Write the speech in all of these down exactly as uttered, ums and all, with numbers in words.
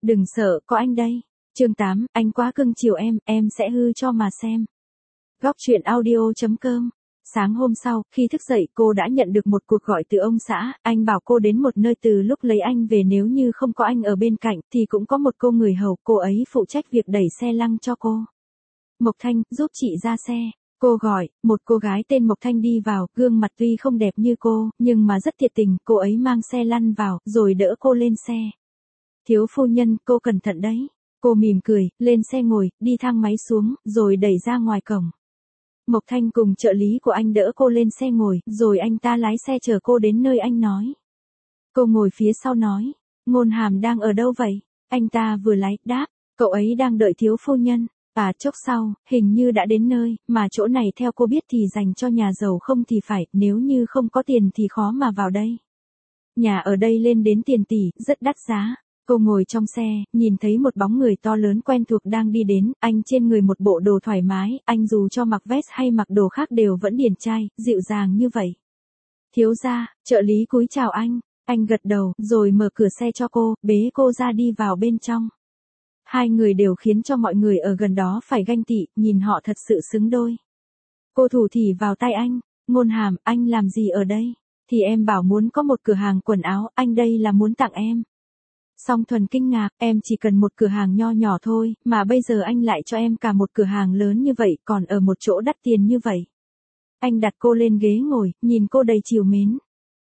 Đừng sợ, có anh đây. Chương tám, anh quá cưng chiều em, em sẽ hư cho mà xem. Góc truyện audio chấm com. Sáng hôm sau, khi thức dậy cô đã nhận được một cuộc gọi từ ông xã, anh bảo cô đến một nơi từ lúc lấy anh về, nếu như không có anh ở bên cạnh thì cũng có một cô người hầu, cô ấy phụ trách việc đẩy xe lăng cho cô. Mộc Thanh, giúp chị ra xe. Cô gọi, một cô gái tên Mộc Thanh đi vào, gương mặt tuy không đẹp như cô, nhưng mà rất thiệt tình, cô ấy mang xe lăn vào, rồi đỡ cô lên xe. Thiếu phu nhân, cô cẩn thận đấy. Cô mỉm cười, lên xe ngồi, đi thang máy xuống, rồi đẩy ra ngoài cổng. Mộc Thanh cùng trợ lý của anh đỡ cô lên xe ngồi, rồi anh ta lái xe chở cô đến nơi anh nói. Cô ngồi phía sau nói, Ngôn Hàm đang ở đâu vậy? Anh ta vừa lái, đáp, cậu ấy đang đợi thiếu phu nhân. À chốc sau, hình như đã đến nơi, mà chỗ này theo cô biết thì dành cho nhà giàu không thì phải, nếu như không có tiền thì khó mà vào đây. Nhà ở đây lên đến tiền tỷ, rất đắt giá. Cô ngồi trong xe, nhìn thấy một bóng người to lớn quen thuộc đang đi đến, anh trên người một bộ đồ thoải mái, anh dù cho mặc vest hay mặc đồ khác đều vẫn điển trai, dịu dàng như vậy. Thiếu gia, trợ lý cúi chào anh, anh gật đầu, rồi mở cửa xe cho cô, bế cô ra đi vào bên trong. Hai người đều khiến cho mọi người ở gần đó phải ganh tị, nhìn họ thật sự xứng đôi. Cô thủ thỉ vào tay anh, Ngôn Hàm, anh làm gì ở đây? Thì em bảo muốn có một cửa hàng quần áo, anh đây là muốn tặng em. Song Thuần kinh ngạc, em chỉ cần một cửa hàng nho nhỏ thôi, mà bây giờ anh lại cho em cả một cửa hàng lớn như vậy, còn ở một chỗ đắt tiền như vậy. Anh đặt cô lên ghế ngồi, nhìn cô đầy trìu mến.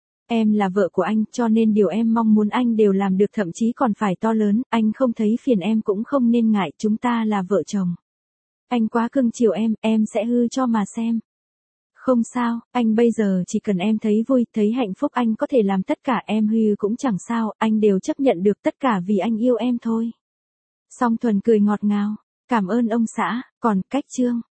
Em là vợ của anh, cho nên điều em mong muốn anh đều làm được, thậm chí còn phải to lớn, anh không thấy phiền em cũng không nên ngại, chúng ta là vợ chồng. Anh quá cưng chiều em, em sẽ hư cho mà xem. Không sao, anh bây giờ chỉ cần em thấy vui, thấy hạnh phúc, anh có thể làm tất cả, em hư cũng chẳng sao, anh đều chấp nhận được tất cả vì anh yêu em thôi. Song Thuần cười ngọt ngào, cảm ơn ông xã, còn cách chương.